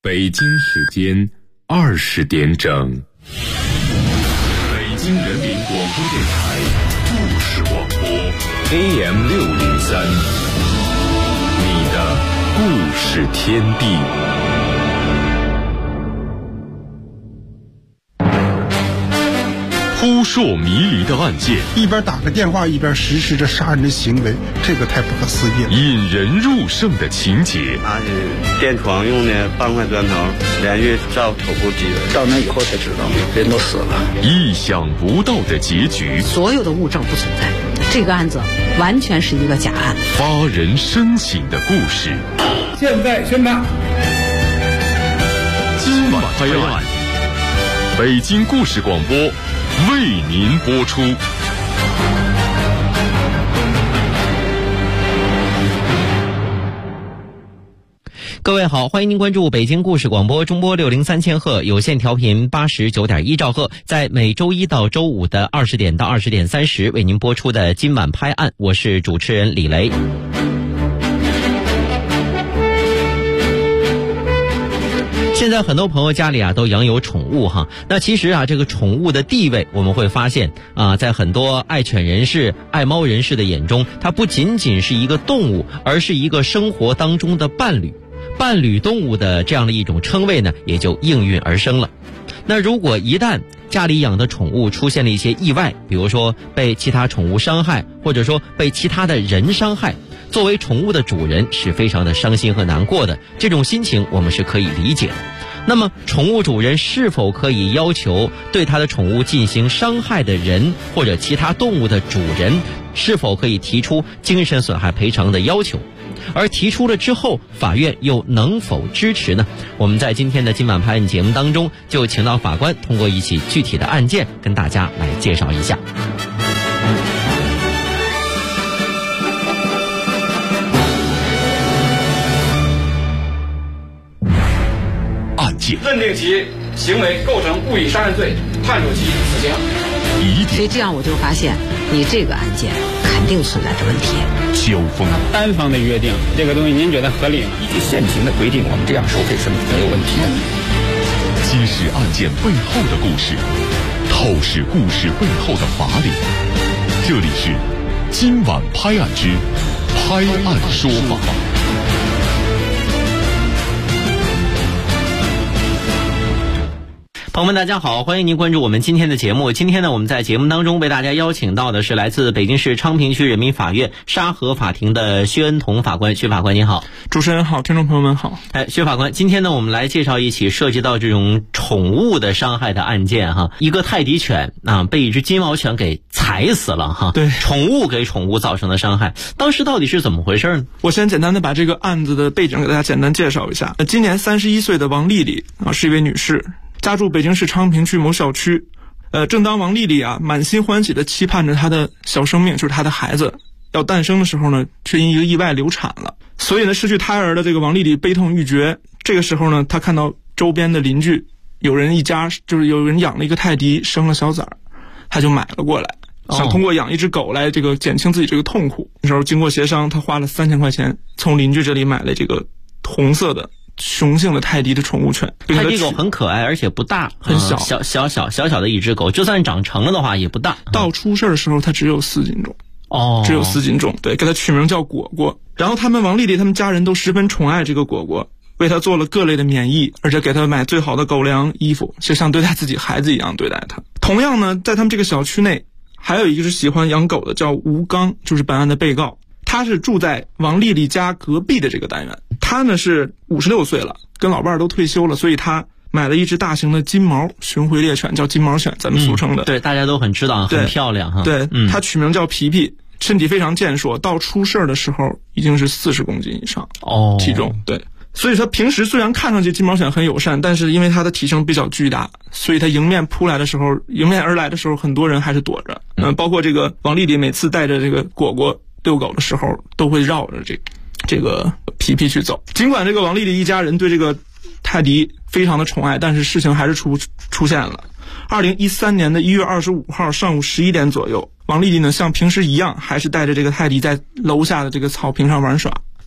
北京时间20点整，北京人民广播电台故事广播 AM603， 你的故事天地。扑朔迷离的案件， 一边打个电话一边实施着杀人的行为，这个太不可思议了。 引人入胜的情节， 他是电床用的半块砖头连续照头部击的， 到那以后才知道人都死了。 意想不到的结局， 所有的物证不存在，这个案子完全是一个假案。 发人深省的故事， 现在宣判， 今晚拍案，北京故事广播为您播出。 各位好，欢迎您关注北京故事广播中波603千赫有线调频89.1兆赫，在每周一到周五的20点到20点30为您播出的今晚拍案，我是主持人李雷。现在很多朋友家里都养有宠物哈，那其实这个宠物的地位我们会发现在很多爱犬人士、爱猫人士的眼中，它不仅仅是一个动物，而是一个生活当中的伴侣。伴侣动物的这样的一种称谓呢，也就应运而生了。那如果一旦家里养的宠物出现了一些意外，比如说被其他宠物伤害，或者说被其他的人伤害，作为宠物的主人是非常的伤心和难过的，这种心情我们是可以理解的。那么宠物主人是否可以要求对他的宠物进行伤害的人或者其他动物的主人是否可以提出精神损害赔偿的要求？而提出了之后，法院又能否支持呢？我们在今天的今晚拍案节目当中，就请到法官通过一起具体的案件跟大家来介绍一下。 案件认定其行为构成故意杀人罪，判处其死刑。 所以这样我就发现，你这个案件肯定存在着问题。 交锋， 单方的约定，这个东西您觉得合理吗？ 以及现行的规定，我们这样收费是没有问题的。 揭示案件背后的故事，透视故事背后的法理。这里是今晚拍案之拍案说法。 朋友们大家好，欢迎您关注我们今天的节目。今天呢，我们在节目当中为大家邀请到的是来自北京市昌平区人民法院沙河法庭的薛恩彤法官。薛法官您好。 主持人好，听众朋友们好。 薛法官，今天呢我们来介绍一起涉及到这种宠物的伤害的案件哈。一个泰迪犬被一只金毛犬给踩死了哈。 对， 宠物给宠物造成的伤害，当时到底是怎么回事呢？ 我先简单的把这个案子的背景给大家简单介绍一下。今年31岁的王丽丽是一位女士，家住北京市昌平区某小区。正当王丽丽满心欢喜的期盼着她的小生命，就是她的孩子要诞生的时候呢，却因一个意外流产了。所以呢，失去胎儿的这个王丽丽悲痛欲绝。这个时候呢，她看到周边的邻居有人养了一个泰迪，生了小崽儿，她就买了过来，想通过养一只狗来这个减轻自己这个痛苦。那时候经过协商，她花了3000块钱从邻居这里买了这个红色的雄性的泰迪的宠物犬。 泰迪狗很可爱，而且不大， 很小， 小的一只狗，就算长成了的话也不大。 到出事的时候它只有4斤重。只有4斤重。对，给它取名叫果果。然后王丽丽他们家人都十分宠爱这个果果，为它做了各类的免疫，而且给它买最好的狗粮衣服，就像对待自己孩子一样对待它。同样呢，在他们这个小区内还有一个是喜欢养狗的，叫吴刚，就是本案的被告。他是住在王丽丽家隔壁的这个单元。他呢是56岁了，跟老伴儿都退休了，所以他买了一只大型的金毛巡回猎犬，叫金毛犬，咱们俗称的。 对，大家都很知道，很漂亮哈。 对，他取名叫皮皮，身体非常健硕，到出事的时候已经是40公斤以上体重。对，所以他平时虽然看上去金毛犬很友善，但是因为它的体型比较巨大，所以它迎面而来的时候，很多人还是躲着。包括这个王丽丽每次带着这个果果遛狗的时候，都会绕着这个皮皮去走。尽管这个王丽丽一家人对这个泰迪非常的宠爱，但是事情还是出现了。2013年的1月25号上午11点左右，王丽丽呢像平时一样，还是带着这个泰迪在楼下的这个草坪上玩耍。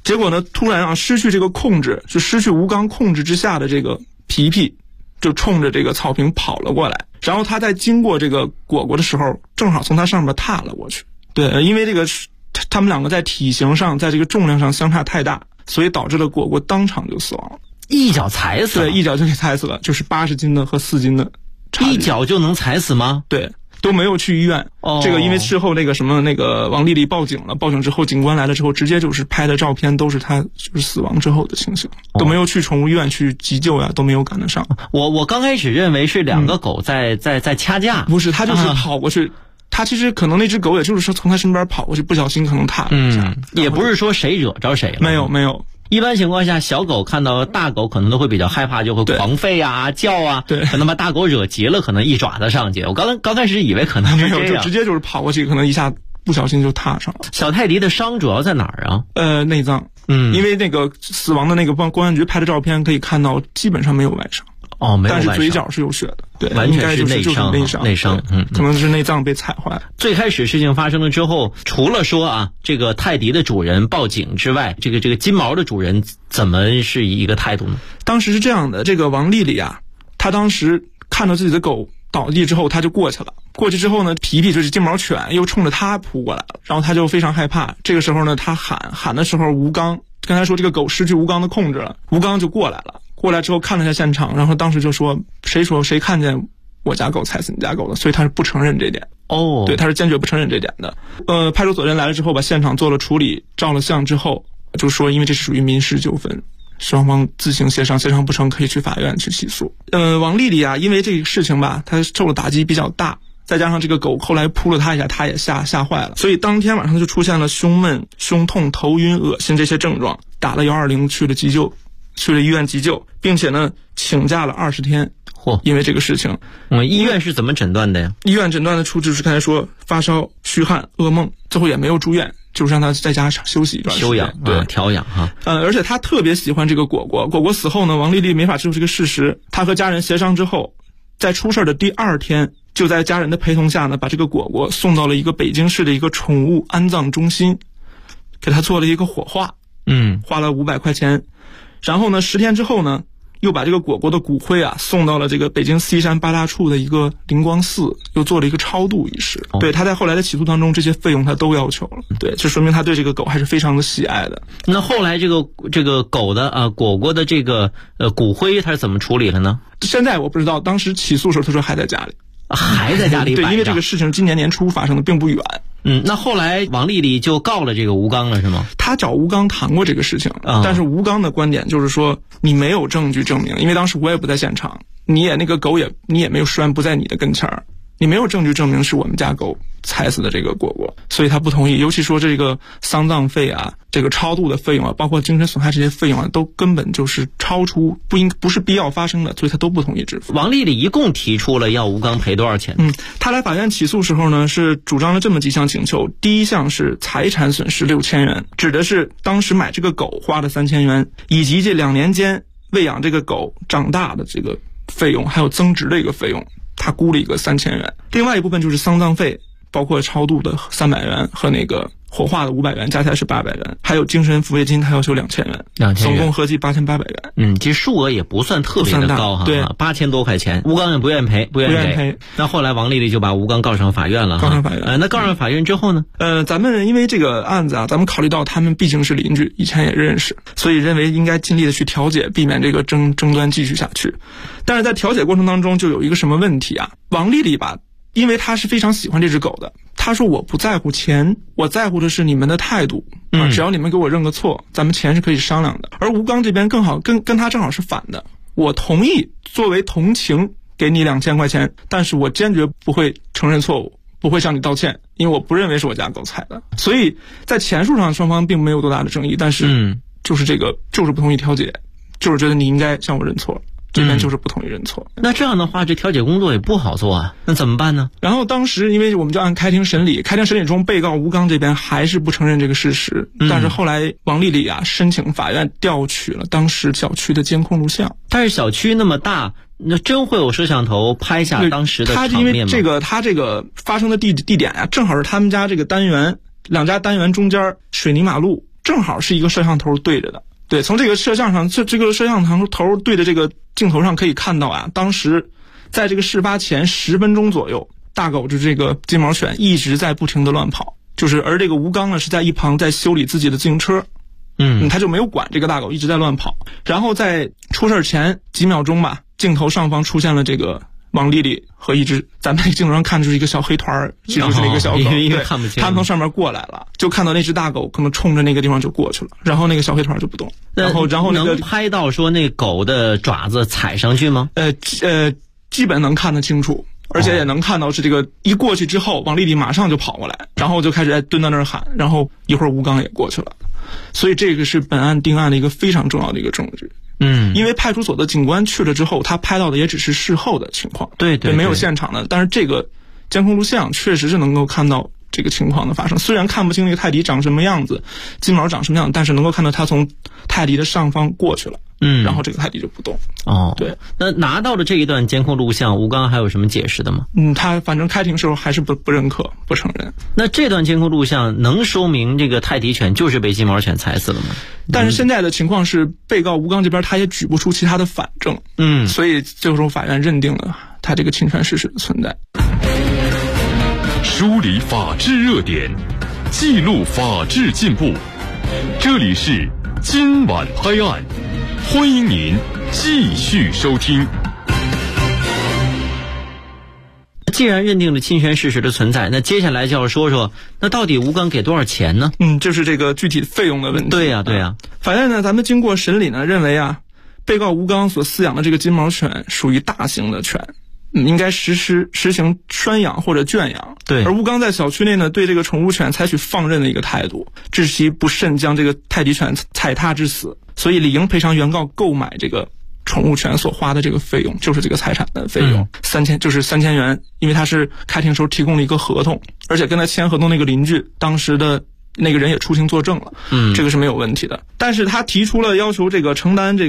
结果呢，突然失去这个控制，就失去吴刚控制之下的这个皮皮，就冲着这个草坪跑了过来。然后他在经过这个果果的时候，正好从他上面踏了过去。对，因为这个他们两个在体型上，在这个重量上相差太大，所以导致了果果当场就死亡了。 一脚踩死了？ 对，一脚就给踩死了，就是80斤的和4斤的差距。 一脚就能踩死吗？ 对。都没有去医院，这个因为事后那个王丽丽报警了，报警之后警官来了之后，直接就是拍的照片都是她就是死亡之后的情形，都没有去宠物医院去急救呀，都没有赶得上。 我刚开始认为是2个狗在掐架， 不是，他就是跑过去。他其实可能那只狗也就是说从他身边跑过去，不小心可能踏了一下， 也不是说谁惹着谁了。 没有。 一般情况下，小狗看到大狗可能都会比较害怕，就会狂吠啊、叫啊， 对， 可能把大狗惹急了，可能一爪子上去。我刚开始以为可能是这样， 没有，就直接就是跑过去，可能一下不小心就踏上了。 小泰迪的伤主要在哪儿啊？ 内脏。因为那个死亡的那个公安局拍的照片可以看到，基本上没有外伤。 没有外伤， 但是嘴角是有血的，对， 完全是内伤， 可能是内脏被踩坏了。 最开始事情发生了之后，除了说这个泰迪的主人报警之外，这个金毛的主人怎么是一个态度呢？ 当时是这样的，这个王丽丽她当时看到自己的狗倒地之后，她就过去了。过去之后呢，皮皮就是金毛犬又冲着她扑过来了，然后她就非常害怕。这个时候呢，她喊的时候，吴刚跟她说这个狗失去吴刚的控制了，吴刚就过来了。过来之后看了一下现场，然后当时就说谁看见我家狗踩死你家狗的，所以他是不承认这点。对，他是坚决不承认这点的。派出所人来了之后，把现场做了处理，照了相之后，就说因为这是属于民事纠纷，双方自行协商，协商不成可以去法院去起诉。王丽丽因为这个事情她受了打击比较大，再加上这个狗后来扑了她一下，她也吓坏了，所以当天晚上就出现了胸闷、胸痛、头晕、恶心这些症状，打了120去了医院急救，并且呢请假了20天。因为这个事情， 医院是怎么诊断的呀？ 医院诊断的就是刚才说发烧、虚汗、噩梦，最后也没有住院，就是让他在家休息一段时间， 休养，对，调养而且他特别喜欢这个果果死后呢，王丽丽没法接受这个事实，他和家人协商之后，在出事的第2天，就在家人的陪同下呢，把这个果果送到了一个北京市的一个宠物安葬中心，给他做了一个火化，花了500块钱。然后呢10天之后呢，又把这个果果的骨灰送到了这个北京西山8大处的一个灵光寺，又做了一个超度仪式。对，他在后来的起诉当中，这些费用他都要求了。对，这说明他对这个狗还是非常的喜爱的。 那后来这个狗的果果的这个骨灰他是怎么处理了呢？ 现在我不知道，当时起诉时候他说还在家里。 还在家里摆着。 对，因为这个事情今年年初发生的，并不远。 那后来王丽丽就告了这个吴刚了，是吗？ 他找吴刚谈过这个事情，但是吴刚的观点就是说，你没有证据证明，因为当时我也不在现场，你也那个狗你也没有拴，不在你的跟前儿，你没有证据证明是我们家狗踩死的这个果果，所以他不同意。尤其说这个丧葬费这个超度的费用包括精神损害这些费用都根本就是超出不是必要发生的，所以他都不同意支付。 王丽丽一共提出了要吴刚赔多少钱？ 他来法院起诉时候呢，是主张了这么几项请求。第一项是财产损失6000元，指的是当时买这个狗花了3000元，以及这2年间喂养这个狗长大的这个费用，还有增值的一个费用，他估了一个3000元。另外一部分就是丧葬费，包括超度的300元和那个火化的500元，加起来是800元，还有精神抚慰金，他要求2000元，总共合计8800元。 其实数额也不算特别的高对 ，8000多块钱，吴刚也不愿意赔。那后来王丽丽就把吴刚告上法院了， 告上法院。 那告上法院之后呢？ 咱们因为这个案子咱们考虑到他们毕竟是邻居，以前也认识，所以认为应该尽力的去调解，避免这个争端继续下去。但是在调解过程当中，就有一个什么问题王丽丽因为他是非常喜欢这只狗的，他说我不在乎钱，我在乎的是你们的态度只要你们给我认个错，咱们钱是可以商量的。而吴刚这边更好，跟他正好是反的，我同意作为同情给你2000块钱，但是我坚决不会承认错误，不会向你道歉，因为我不认为是我家狗踩的。所以在钱数上双方并没有多大的争议，但是就是就是不同意调解，就是觉得你应该向我认错，这边就是不同意认错。 那这样的话，这调解工作也不好做那怎么办呢？ 然后当时因为我们就按开庭审理中，被告吴刚这边还是不承认这个事实，但是后来王丽丽申请法院调取了当时小区的监控录像。 但是小区那么大，那真会有摄像头拍下当时的场面吗？ 因为他这个发生的地点正好是他们家这个单元，2家单元中间水泥马路， 正好是一个摄像头对着的。对，从这个摄像上，这个摄像头对着这个镜头上可以看到啊，当时在这个事发前10分钟左右，大狗就这个金毛犬一直在不停的乱跑，而这个吴刚呢是在一旁在修理自己的自行车。他就没有管这个大狗一直在乱跑。然后在出事前几秒钟吧，镜头上方出现了这个王丽丽和一只，咱们镜头上看就是一个小黑团，其实是那个小狗， 因为看不清， 他们从上面过来了，就看到那只大狗可能冲着那个地方就过去了，然后那个小黑团就不动。然后那个能拍到说那狗的爪子踩上去吗？ 基本能看得清楚。而且也能看到是这个一过去之后，王丽丽马上就跑过来，然后就开始蹲到那儿喊，然后一会儿吴刚也过去了。所以这个是本案定案的一个非常重要的一个证据。因为派出所的警官去了之后，他拍到的也只是事后的情况，对，没有现场的。但是这个监控录像确实是能够看到这个情况的发生。虽然看不清那个泰迪长什么样子，金毛长什么样子，但是能够看到他从泰迪的上方过去了。然后这个泰迪就不动。对。 那拿到了这一段监控录像，吴刚还有什么解释的吗？ 他反正开庭时候还是不认可，不承认。 那这段监控录像能说明这个泰迪犬就是被金毛犬踩死了吗？ 但是现在的情况是，被告吴刚这边他也举不出其他的反证。所以最后法院认定了他这个侵权事实的存在。 梳理法治热点，记录法治进步。这里是今晚拍案，欢迎您继续收听。 既然认定了侵权事实的存在，那接下来就要说说，那到底吴刚给多少钱呢？ 就是这个具体费用的问题。 对呀。 法院呢，咱们经过审理呢，认为啊，被告吴刚所饲养的这个金毛犬属于大型的犬，应该实行拴养或者圈养。 对。 而吴刚在小区内呢，对这个宠物犬采取放任的一个态度，致其不慎将这个泰迪犬踩踏致死，所以理应赔偿原告购买这个宠物犬所花的这个费用，就是这个财产的费用，3000元，因为他是开庭时候提供了一个合同，而且跟他签合同那个邻居当时的那个人也出庭作证了，这个是没有问题的。但是他提出了要求这个承担这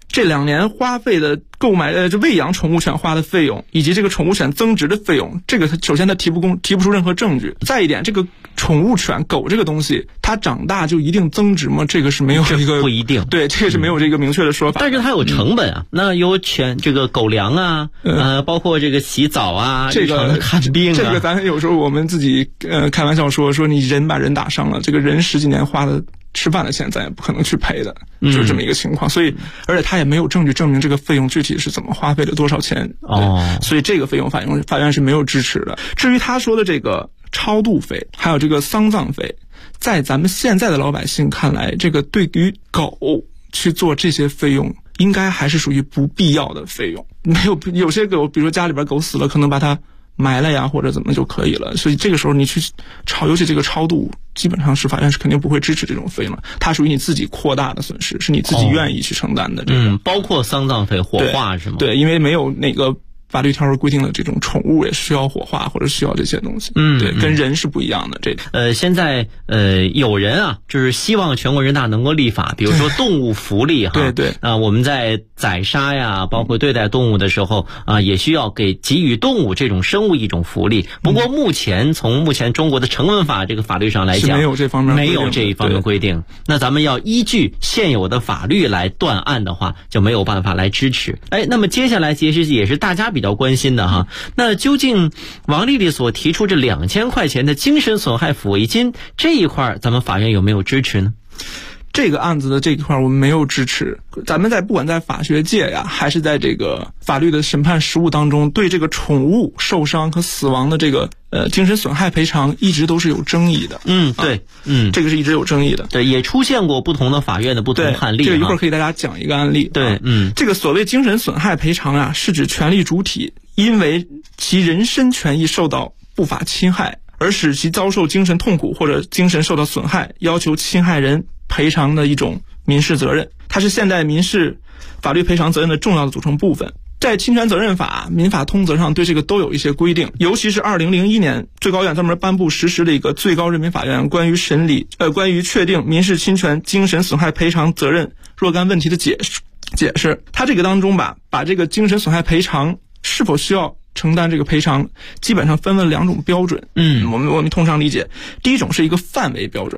2年花费的购买喂养宠物犬花的费用，以及这个宠物犬增值的费用，这个首先他提不出任何证据。再一点，这个宠物犬狗这个东西，它长大就一定增值吗？这个是没有一个不一定， 对，这个是没有这个明确的说法。 但是它有成本啊，那有这个狗粮啊，包括这个洗澡啊， 这个看病啊， 这个咱有时候我们自己开玩笑说你人把人打伤了，这个人10几年花的吃饭的钱咱也不可能去赔的，就是这么一个情况。所以而且他也没有证据证明这个费用具体是怎么花费了多少钱。所以这个费用法院是没有支持的。至于他说的这个超度费还有这个丧葬费，在咱们现在的老百姓看来，这个对于狗去做这些费用应该还是属于不必要的费用。有些狗，比如说家里边狗死了，可能把它埋了呀，或者怎么就可以了。所以这个时候你去尤其这个超度，基本上是法院是肯定不会支持这种费用了。它属于你自己扩大的损失，是你自己愿意去承担的。 包括丧葬费、火化是吗？ 对，因为没有那个法律条文规定的这种宠物也需要火化或者需要这些东西。对，跟人是不一样的。 现在有人啊，就是希望全国人大能够立法，比如说动物福利哈。 对。 我们在宰杀呀，包括对待动物的时候啊，也需要给予动物这种生物一种福利。不过从目前中国的成文法这个法律上来讲， 没有这方面规定。那咱们要依据现有的法律来断案的话，就没有办法来支持。那么接下来其实也是大家比较关心的哈。那究竟王丽丽所提出这2000块钱的精神损害抚慰金这一块，咱们法院有没有支持呢？ 这个案子的这一块我们没有支持。咱们不管在法学界呀，还是在这个法律的审判实务当中，对这个宠物受伤和死亡的这个精神损害赔偿一直都是有争议的。 对， 这个是一直有争议的。 对，也出现过不同的法院的不同判例。 这个一会儿可以大家讲一个案例。 对， 这个所谓精神损害赔偿啊，是指权利主体因为其人身权益受到不法侵害，而使其遭受精神痛苦或者精神受到损害，要求侵害人赔偿的一种民事责任。它是现代民事法律赔偿责任的重要的组成部分。在侵权责任法、民法通则上对这个都有一些规定，尤其是2001年最高院专门颁布实施的一个最高人民法院关于确定民事侵权精神损害赔偿责任若干问题的解释。它这个当中把这个精神损害赔偿是否需要承担这个赔偿，基本上分为2种标准。我们通常理解，第一种是一个范围标准，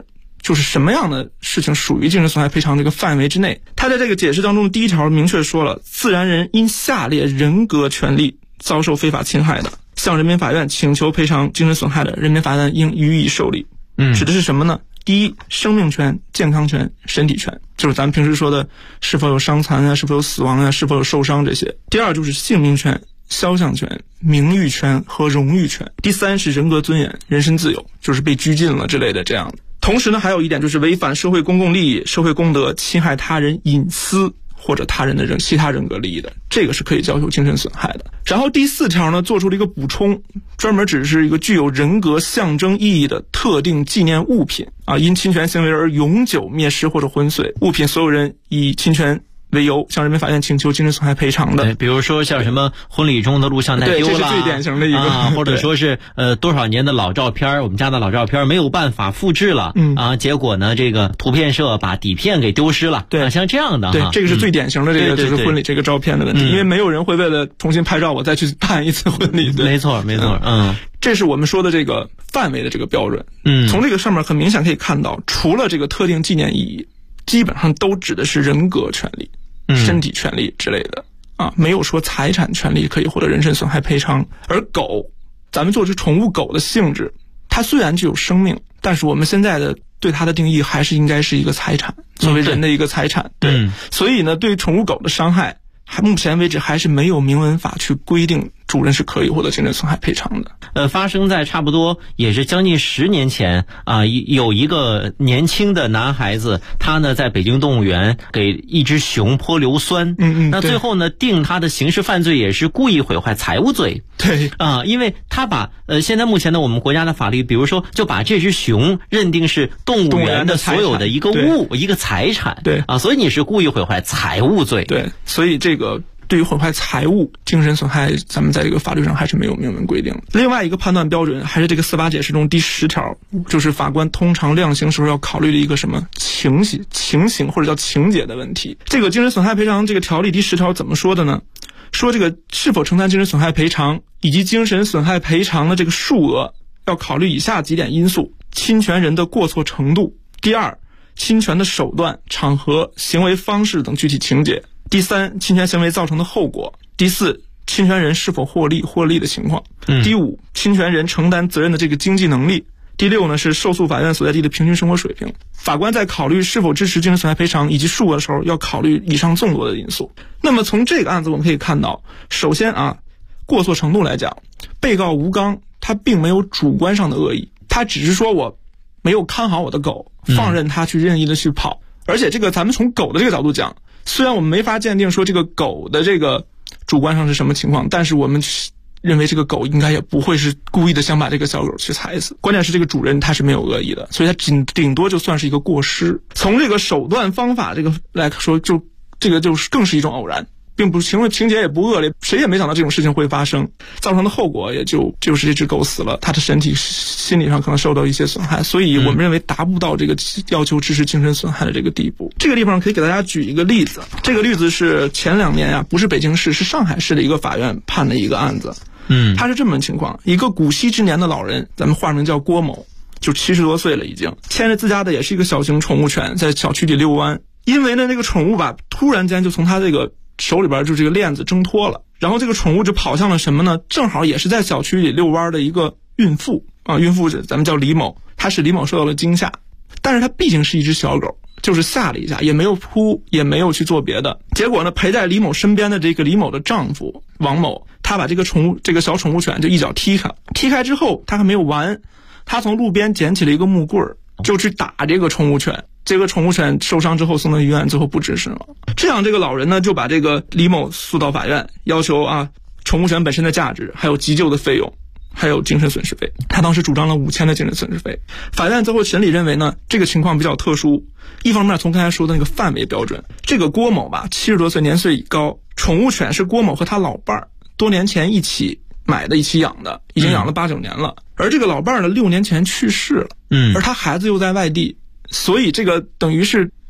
就是什么样的事情属于精神损害赔偿这个范围之内。他在这个解释当中的第1条明确说了，自然人因下列人格权利遭受非法侵害的，向人民法院请求赔偿精神损害的，人民法院应予以受理。指的是什么呢？第一，生命权、健康权、身体权，就是咱们平时说的是否有伤残啊，是否有死亡啊，是否有受伤这些。第二就是姓名权、肖像权、名誉权和荣誉权。第三是人格尊严、人身自由，就是被拘禁了之类的这样的。同时呢，还有一点就是违反社会公共利益、社会公德、侵害他人隐私或者他人的其他人格利益的，这个是可以要求精神损害的。然后第4条呢，做出了一个补充，专门指示一个具有人格象征意义的特定纪念物品啊，因侵权行为而永久灭失或者昏碎，物品所有人以侵权为由向人民法院请求精神损害赔偿的。 对，比如说像什么婚礼中的录像带丢了， 这是最典型的一个或者说是多少年的老照片，我们家的老照片没有办法复制了，结果呢这个图片社把底片给丢失了， 对， 像这样的， 对，这个是最典型的这个就是婚礼这个照片的问题，因为没有人会为了重新拍照我再去办一次婚礼，对， 没错， 这是我们说的这个范围的这个标准。从这个上面很明显可以看到，除了这个特定纪念意义，基本上都指的是人格权利、身体权利之类的啊，没有说财产权利可以获得人身损害赔偿。而狗，咱们做这宠物狗的性质，它虽然具有生命，但是我们现在的对它的定义还是应该是一个财产，作为人的一个财产。对，所以呢，对宠物狗的伤害，目前为止还是没有明文法去规定主人是可以获得精神损害赔偿的。 发生在差不多也是将近10年前啊，有一个年轻的男孩子，他呢在北京动物园给一只熊泼硫酸，那最后呢定他的刑事犯罪也是故意毁坏财物罪。 对啊，因为他把现在目前的我们国家的法律，比如说就把这只熊认定是动物园的所有的一个一个财产， 对啊， 所以你是故意毁坏财物罪。 对，所以这个对于毁坏财物、精神损害，咱们在这个法律上还是没有明文规定。另外一个判断标准还是这个司法解释中第10条，就是法官通常量刑时候要考虑的一个什么情形或者叫情节的问题。这个精神损害赔偿这个条例第10条怎么说的呢？说这个是否承担精神损害赔偿以及精神损害赔偿的这个数额要考虑以下几点因素：侵权人的过错程度；第二，侵权的手段、场合、行为方式等具体情节；第三，侵权行为造成的后果；第四，侵权人是否获利的情况；第五，侵权人承担责任的这个经济能力；第六呢是受诉法院所在地的平均生活水平。法官在考虑是否支持精神损害赔偿以及数额的时候，要考虑以上众多的因素。那么从这个案子我们可以看到，首先啊，过错程度来讲，被告吴刚他并没有主观上的恶意，他只是说我没有看好我的狗，放任它去任意的去跑。而且这个咱们从狗的这个角度讲，虽然我们没法鉴定说这个狗的这个主观上是什么情况，但是我们认为这个狗应该也不会是故意的想把这个小狗去踩死。关键是这个主人他是没有恶意的，所以他顶多就算是一个过失。从这个手段方法这个来说，就这个就是更是一种偶然，并不是情节也不恶劣，谁也没想到这种事情会发生，造成的后果也就是这只狗死了，它的身体心理上可能受到一些损害，所以我们认为达不到这个要求支持精神损害的这个地步。这个地方可以给大家举一个例子，这个例子是前2年啊，不是北京市，是上海市的一个法院判的一个案子。他是这么情况，一个古稀之年的老人，咱们化名叫郭某，就70多岁了已经，牵着自家的也是一个小型宠物犬在小区里遛弯，因为呢那个宠物吧突然间就从他这个手里边就这个链子挣脱了，然后这个宠物就跑向了什么呢？正好也是在小区里遛弯的一个孕妇啊，孕妇咱们叫李某，她是李某受到了惊吓，但是她毕竟是一只小狗，就是吓了一下，也没有扑，也没有去做别的。结果呢，陪在李某身边的这个李某的丈夫王某，他把这个小宠物犬就一脚踢开之后，他还没有完，他从路边捡起了一个木棍，就去打这个宠物犬。这个宠物犬受伤之后送到医院，最后不治身亡。这样这个老人呢就把这个李某诉到法院，要求啊宠物犬本身的价值，还有急救的费用，还有精神损失费。他当时主张了5000的精神损失费。法院最后审理认为呢，这个情况比较特殊。一方面从刚才说的那个范围标准，这个郭某吧70多岁，年岁已高，宠物犬是郭某和他老伴儿多年前一起买的，一起养的，已经养了8、9年了。而这个老伴儿呢6年前去世了，而他孩子又在外地，所以这个等于是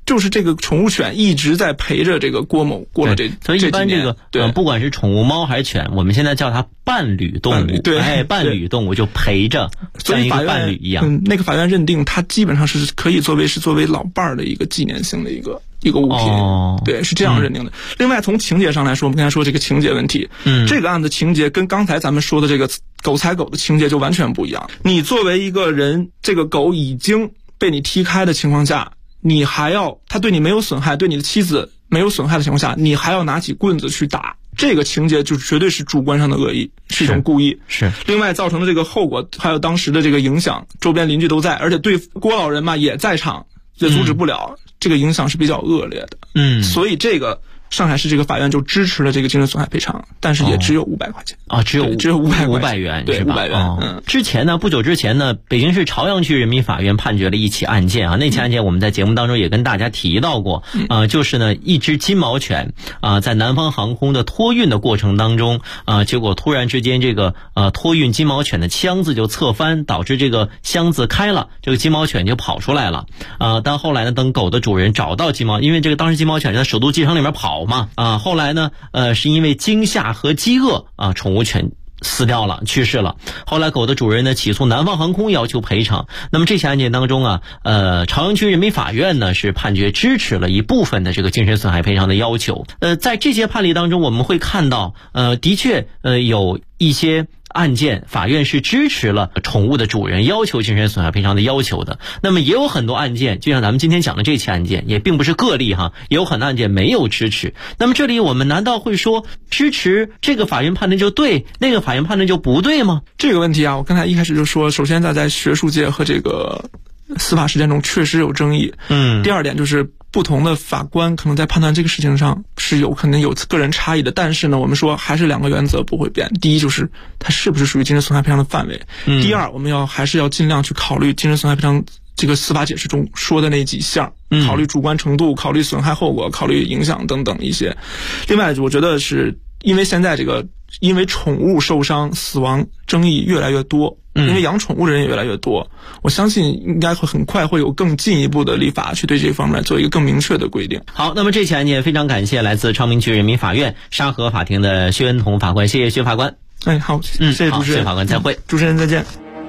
就是这个宠物犬一直在陪着这个郭某过了这， 所以一般这个不管是宠物猫还是犬，我们现在叫它伴侣动物， 对， 伴侣动物就陪着，像一个伴侣一样。 那个法院认定它基本上是可以作为老伴儿的一个纪念性的一个物品，对，是这样认定的。另外从情节上来说，我们刚才说这个情节问题，这个案子情节跟刚才咱们说的这个狗踩狗的情节就完全不一样。你作为一个人，这个狗已经被你踢开的情况下，你还要它对你没有损害，对你的妻子没有损害的情况下，你还要拿起棍子去打，这个情节就绝对是主观上的恶意，是一种故意。 是。 另外造成的这个后果，还有当时的这个影响，周边邻居都在，而且对郭老人嘛也在场，也阻止不了，这个影响是比较恶劣的。所以这个上海市这个法院就支持了这个精神损害赔偿，但是也只有500块钱只有500元， 对，500元。 之前呢，不久之前呢，北京市朝阳区人民法院判决了一起案件啊，那起案件我们在节目当中也跟大家提到过，就是呢，一只金毛犬在南方航空的托运的过程当中结果突然之间这个托运金毛犬的箱子就侧翻，导致这个箱子开了，这个金毛犬就跑出来了但后来呢，等狗的主人找到金毛，因为这个当时金毛犬在首都机场里面跑嘛后来呢是因为惊吓和饥饿宠物犬死掉了，去世了。后来狗的主人呢起诉南方航空要求赔偿。那么这起案件当中朝阳区人民法院呢是判决支持了一部分的这个精神损害赔偿的要求。在这些判例当中，我们会看到的确有一些案件法院是支持了宠物的主人要求精神损害赔偿的要求的。那么也有很多案件，就像咱们今天讲的这起案件，也并不是个例也有很多案件没有支持。那么这里我们难道会说支持这个法院判定就对，那个法院判定就不对吗？ 这个问题我刚才一开始就说，首先在学术界和这个司法实践中确实有争议。第二点就是不同的法官可能在判断这个事情上是肯定有个人差异的，但是呢，我们说还是2个原则不会变。第一就是它是不是属于精神损害赔偿的范围。第二，我们还是要尽量去考虑精神损害赔偿这个司法解释中说的那几项，考虑主观程度，考虑损害后果，考虑影响等等一些。另外，我觉得是因为现在因为宠物受伤死亡争议越来越多，因为养宠物的人也越来越多，我相信应该会很快会有更进一步的立法去对这方面做一个更明确的规定。 好，那么这起案件非常感谢来自昌平区人民法院沙河法庭的薛文同法官，谢谢薛法官。 好，谢谢主持人。 薛法官再会。 主持人再见。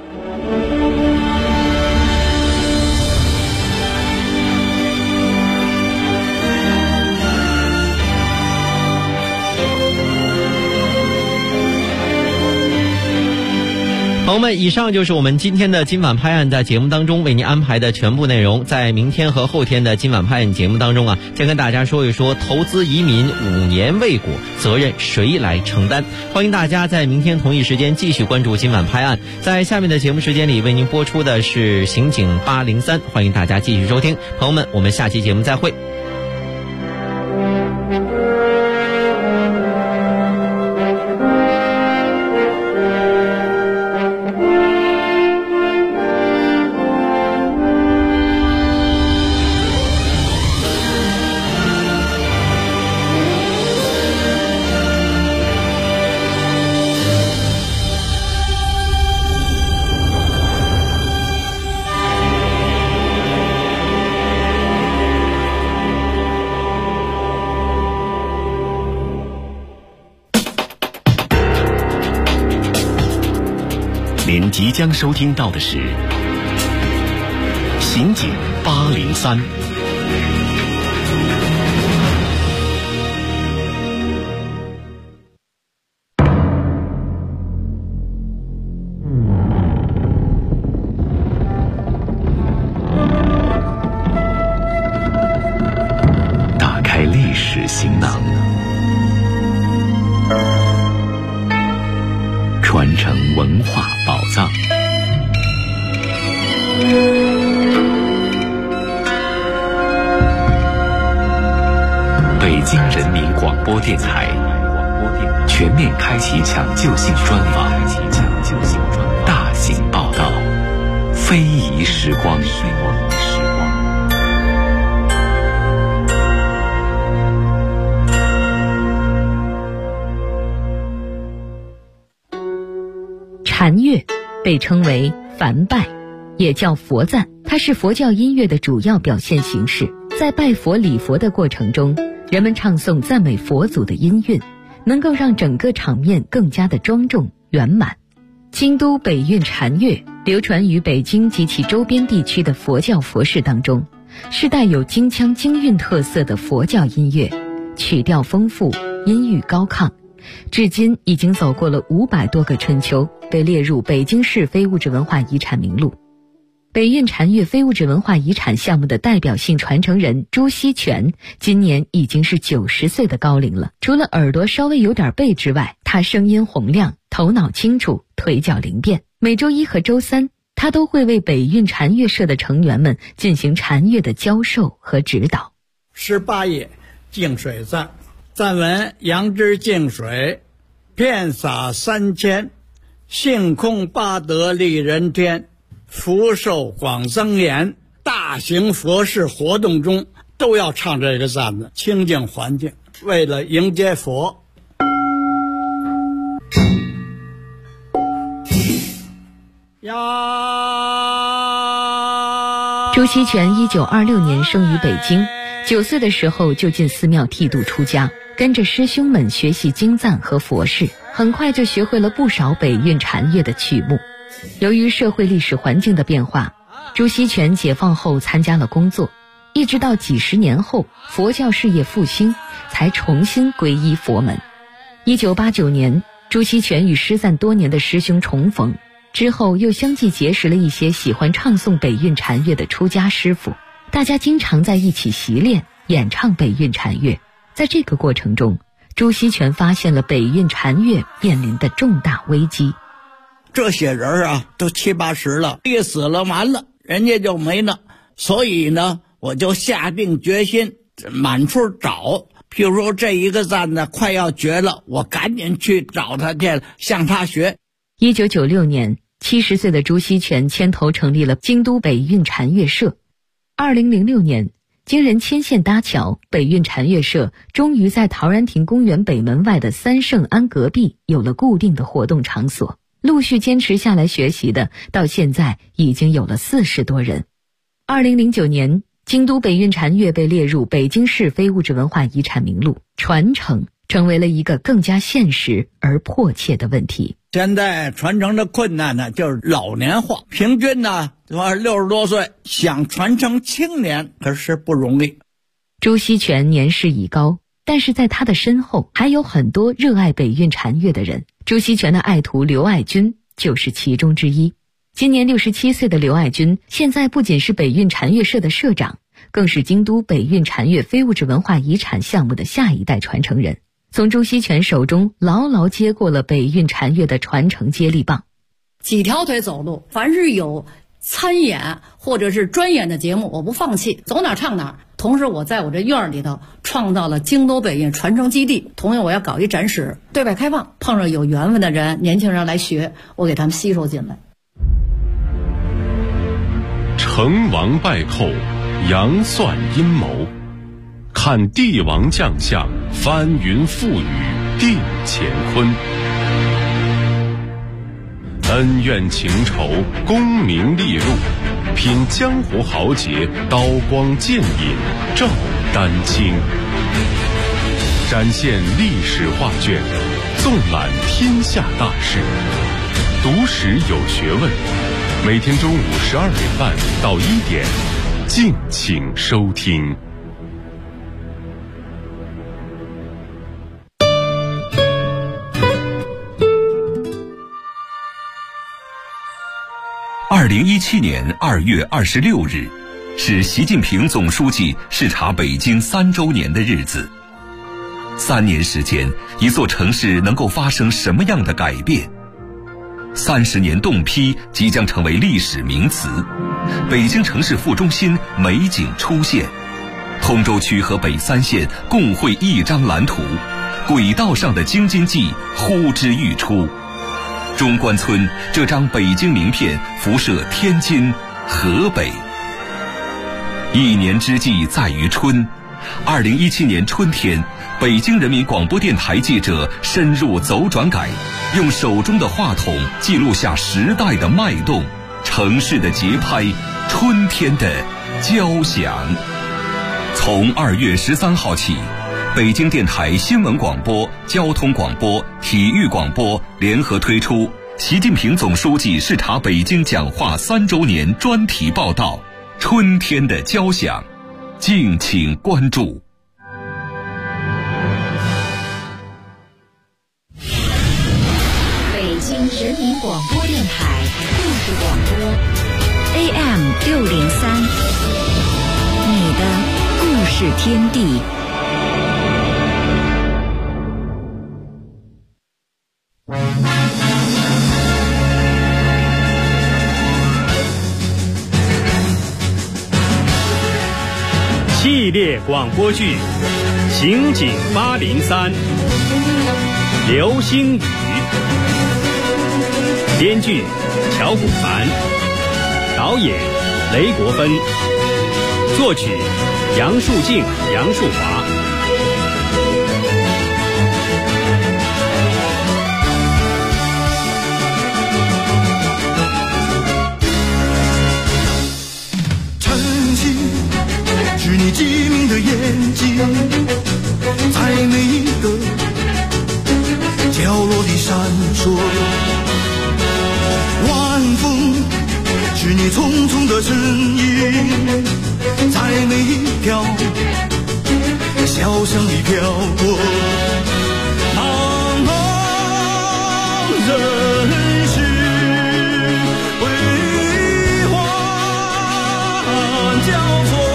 朋友们，以上就是我们今天的今晚拍案在节目当中为您安排的全部内容。在明天和后天的今晚拍案节目当中先跟大家说一说投资移民5年未果，责任谁来承担？欢迎大家在明天同一时间继续关注今晚拍案。在下面的节目时间里为您播出的是刑警803，欢迎大家继续收听。朋友们，我们下期节目再会。 您即将收听到的是刑警803。打开历史行囊，传承文化宝藏。北京人民广播电台全面开启抢救性专访，大型报道，非遗时光。 禅乐被称为梵拜，也叫佛赞，它是佛教音乐的主要表现形式。 在拜佛礼佛的过程中，人们唱诵赞美佛祖的音韵，能够让整个场面更加的庄重圆满。京都北韵禅乐流传于北京及其周边地区的佛教佛事当中，是带有京腔京韵特色的佛教音乐，曲调丰富，音域高亢，至今已经走过了500多个春秋，被列入北京市非物质文化遗产名录。北韵禅乐非物质文化遗产项目的代表性传承人朱锡全今年已经是90岁的高龄了。除了耳朵稍微有点背之外，他声音洪亮，头脑清楚，腿脚灵便。每周一和周三，他都会为北韵禅乐社的成员们进行禅乐的教授和指导。 18页净水赞，赞文：杨枝净水，遍洒3000，性空八德利人天，福寿广增延。大型佛事活动中都要唱这个赞子，清净环境，为了迎接佛。 朱锡全1926年生于北京，9岁的时候就进寺庙剃度出家，跟着师兄们学习经赞和佛事，很快就学会了不少北韵禅乐的曲目。由于社会历史环境的变化，朱锡全解放后参加了工作，一直到几十年后佛教事业复兴，才重新皈依佛门。1989年，朱锡全与失散多年的师兄重逢，之后又相继结识了一些喜欢唱诵北韵禅乐的出家师傅，大家经常在一起习练演唱北韵禅乐。在这个过程中，朱锡全发现了北韵禅乐面临的重大危机。 这些人啊，都70、80了，一死了完了，人家就没了。所以呢，我就下定决心满处找。譬如说这一个赞呢快要绝了，我赶紧去找他去，向他学。 1996年，70岁的朱锡全牵头成立了京都北韵禅乐社。2006年，经人牵线搭桥，北韵禅乐社终于在陶然亭公园北门外的三圣庵隔壁有了固定的活动场所。陆续坚持下来学习的，到现在已经有了40多人。2009年，京都北韵禅乐被列入北京市非物质文化遗产名录，传承成为了一个更加现实而迫切的问题。 现在传承的困难呢，就是老年化，平均呢60多岁，想传承青年可是不容易。 朱锡全年事已高，但是在他的身后还有很多热爱北韵禅乐的人。朱锡全的爱徒刘爱军就是其中之一。今年67岁的刘爱军，现在不仅是北韵禅乐社的社长，更是京都北韵禅乐非物质文化遗产项目的下一代传承人，从朱锡全手中牢牢接过了北韵禅乐的传承接力棒。 几条腿走路，凡是有参演或者是专演的节目，我不放弃，走哪唱哪。同时我在我这院里头创造了京都北韵传承基地，同样我要搞一展示，对外开放，碰上有缘分的人，年轻人来学，我给他们吸收进来。 成王败寇，杨算阴谋，看帝王将相，翻云覆雨，定乾坤。恩怨情仇，功名利禄，品江湖豪杰，刀光剑影，照丹青。展现历史画卷，纵览天下大事，读史有学问。每天中午12点半到1点，敬请收听。 2017年2月26日，是习近平总书记视察北京3周年的日子。3年时间，一座城市能够发生什么样的改变？30年冻批即将成为历史名词，北京城市副中心美景出现，通州区和北3县共绘一张蓝图，轨道上的京津冀呼之欲出。中关村这张北京名片辐射天津、河北。一年之计在于春，2017年春天，北京人民广播电台记者深入走转改，用手中的话筒记录下时代的脉动，城市的节拍，春天的交响。 从2月13号起，北京电台新闻广播、交通广播、体育广播联合推出习近平总书记视察北京讲话3周年专题报道《春天的交响》，敬请关注。 北京人民广播电台故事广播 AM603，你的故事天地。 系列广播剧《刑警803》，流星雨，编剧乔古凡，导演雷国芬，作曲杨树静、杨树华。 是你机敏的眼睛，在每一个角落里闪烁。晚风是你匆匆的身影，在每一条小巷里飘过。茫茫人世辉煌交错。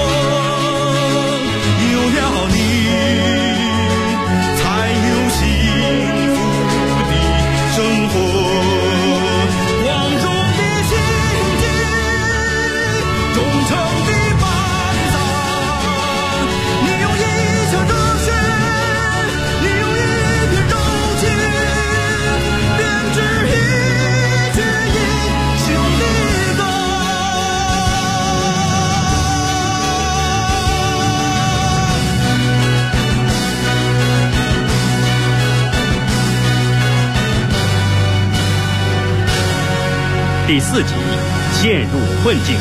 第4集，陷入困境。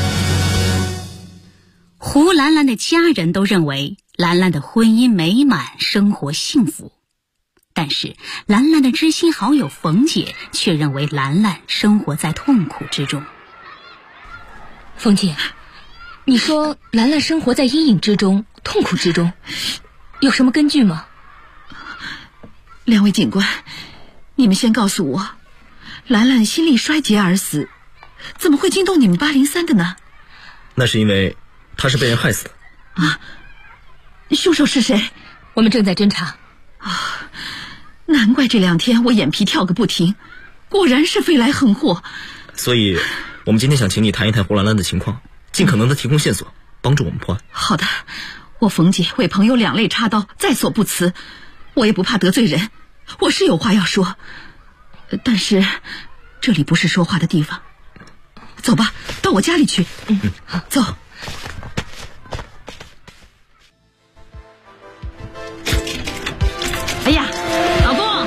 胡兰兰的家人都认为兰兰的婚姻美满，生活幸福，但是兰兰的知心好友冯姐却认为兰兰生活在痛苦之中。 冯姐，你说兰兰生活在阴影之中，痛苦之中，有什么根据吗？ 两位警官，你们先告诉我，兰兰心力衰竭而死，怎么会惊动你们803的呢？ 那是因为她是被人害死的。 啊，凶手是谁？ 我们正在侦查。 难怪这2天我眼皮跳个不停，果然是飞来横祸。 所以我们今天想请你谈一谈胡兰兰的情况，尽可能的提供线索，帮助我们破案。 好的，我冯姐为朋友2肋插刀，在所不辞，我也不怕得罪人，我是有话要说，但是这里不是说话的地方。走吧，到我家里去。好，走。哎呀，老公，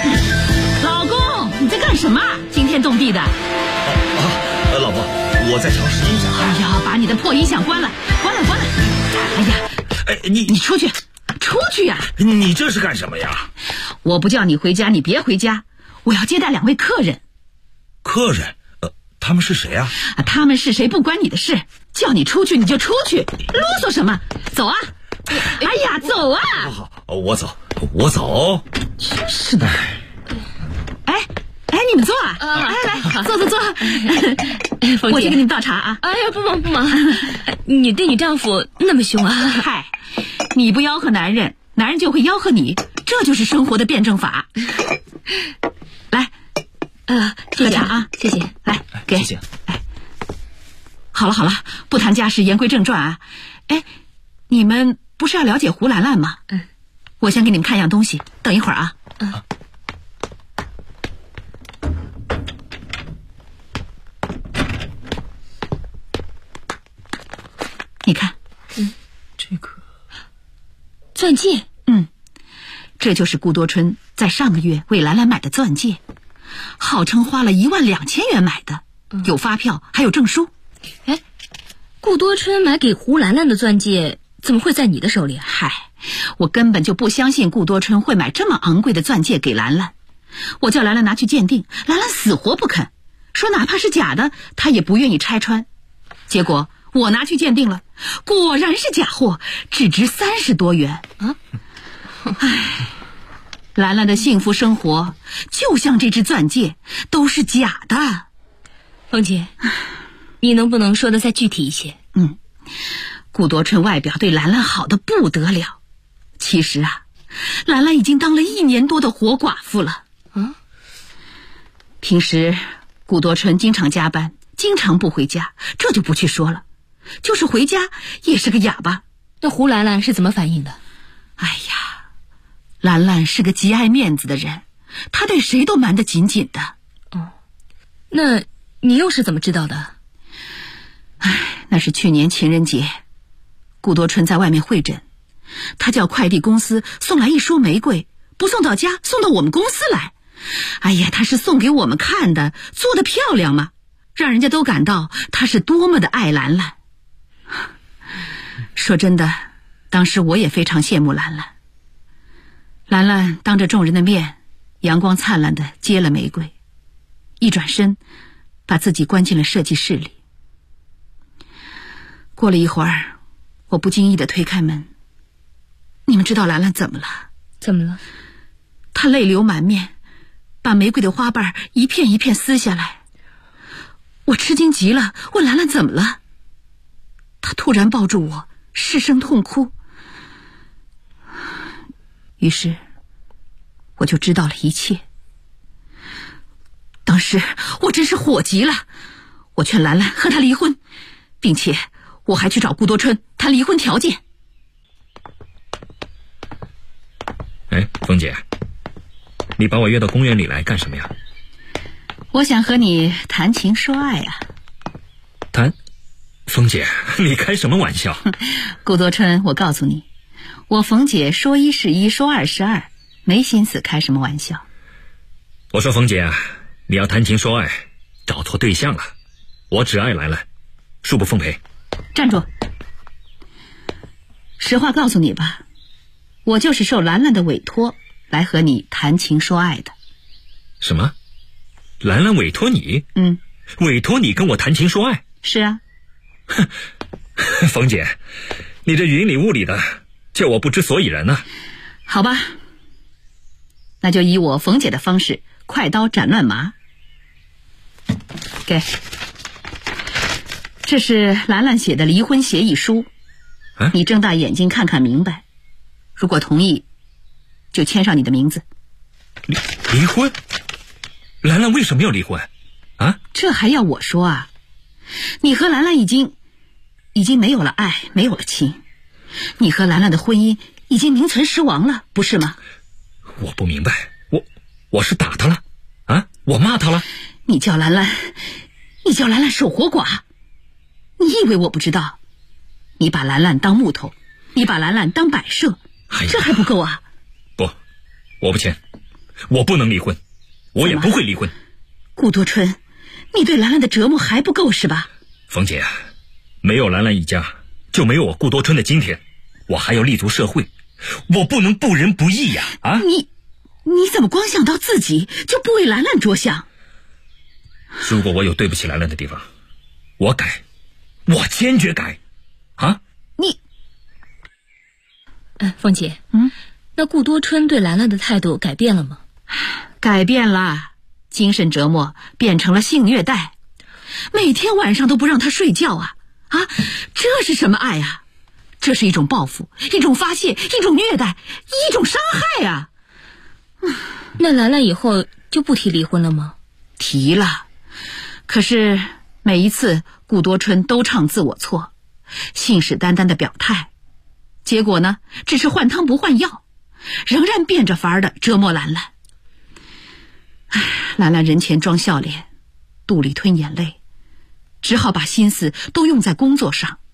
你在干什么？惊天动地的。 老婆，我在调试音响。 哎呀，把你的破音响关了。哎呀，你出去呀！ 你这是干什么呀？ 我不叫你回家，你别回家，我要接待2位客人。 客人？他们是谁啊？ 他们是谁不关你的事，叫你出去你就出去，啰嗦什么？走啊！哎呀，走啊！ 好，我走。 是的。哎，你们坐啊！来，坐。我去给你们倒茶啊！ 哎呀，不忙。你对你丈夫那么凶啊？ 嗨，你不吆喝男人，男人就会吆喝你，这就是生活的辩证法。来。 谢谢啊， 谢谢， 来给， 谢谢。 好了，不谈家事，言归正传啊。你们不是要了解胡兰兰吗？我先给你们看样东西，等一会儿啊。你看， 这个钻戒， 这就是顾多春在上个月为兰兰买的钻戒。号称花了12000元买的，有发票还有证书。 顾多春买给胡兰兰的钻戒怎么会在你的手里啊？ 嗨，我根本就不相信顾多春会买这么昂贵的钻戒给兰兰。我叫兰兰拿去鉴定，兰兰死活不肯，说哪怕是假的，她也不愿意拆穿。结果我拿去鉴定了，果然是假货，只值30多元啊！唉，兰兰的幸福生活就像这只钻戒，都是假的。 凤姐，你能不能说的再具体一些？ 顾多春外表对兰兰好得不得了，其实啊，兰兰已经当了1年多的活寡妇了。平时顾多春经常加班，经常不回家，这就不去说了，就是回家也是个哑巴。 那胡兰兰是怎么反应的？ 哎呀，兰兰是个极爱面子的人，她对谁都瞒得紧紧的。 那你又是怎么知道的？ 那是去年情人节，顾多春在外面会诊，他叫快递公司送来1束玫瑰，不送到家，送到我们公司来。哎呀，他是送给我们看的，做得漂亮嘛，让人家都感到他是多么的爱兰兰。说真的，当时我也非常羡慕兰兰。兰兰当着众人的面，阳光灿烂地接了玫瑰，一转身把自己关进了设计室里。过了一会儿，我不经意地推开门，你们知道兰兰怎么了？ 怎么了？ 她泪流满面，把玫瑰的花瓣一片一片撕下来。我吃惊极了，问兰兰怎么了？她突然抱住我，失声痛哭。于是我就知道了一切。当时我真是火急了，我劝兰兰和他离婚，并且我还去找顾多春谈离婚条件。 哎，凤姐，你把我约到公园里来干什么呀？ 我想和你谈情说爱啊。 谈？凤姐，你开什么玩笑？ 顾多春，我告诉你，我冯姐说1是1，说2是2，没心思开什么玩笑。 我说凤姐啊，你要谈情说爱，找错对象了。我只爱兰兰，恕不奉陪。 站住！实话告诉你吧，我就是受兰兰的委托来和你谈情说爱的。 什么？兰兰委托你？委托你跟我谈情说爱？ 是啊。 哼，冯姐，你这云里雾里的，叫我不知所以然呢。 好吧，那就以我冯姐的方式快刀斩乱麻。给，这是兰兰写的离婚协议书，你睁大眼睛看看明白，如果同意就签上你的名字。 离婚？兰兰为什么要离婚啊？ 这还要我说啊？你和兰兰已经没有了爱，没有了情，你和兰兰的婚姻已经名存实亡了，不是吗？ 我不明白，我是打她了啊？我骂她了？ 你叫兰兰守活寡，你以为我不知道？你把兰兰当木头，你把兰兰当摆设，这还不够啊？ 不，我不签，我不能离婚，我也不会离婚。 顾多春，你对兰兰的折磨还不够是吧？ 冯姐啊，没有兰兰一家，就没有我顾多春的今天，我还要立足社会，我不能不仁不义呀！啊！ 你怎么光想到自己就不为兰兰着想？ 如果我有对不起兰兰的地方，我改，我坚决改。啊！ 凤姐，那顾多春对兰兰的态度改变了吗？ 改变了，精神折磨变成了性虐待，每天晚上都不让她睡觉啊！这是什么爱啊？这是一种报复，一种发泄，一种虐待，一种伤害啊！ 那兰兰以后就不提离婚了吗？ 提了，可是每一次顾多春都唱自我错，信誓旦旦的表态，结果呢，只是换汤不换药，仍然变着法儿的折磨兰兰。兰兰人前装笑脸，肚里吞眼泪，只好把心思都用在工作上。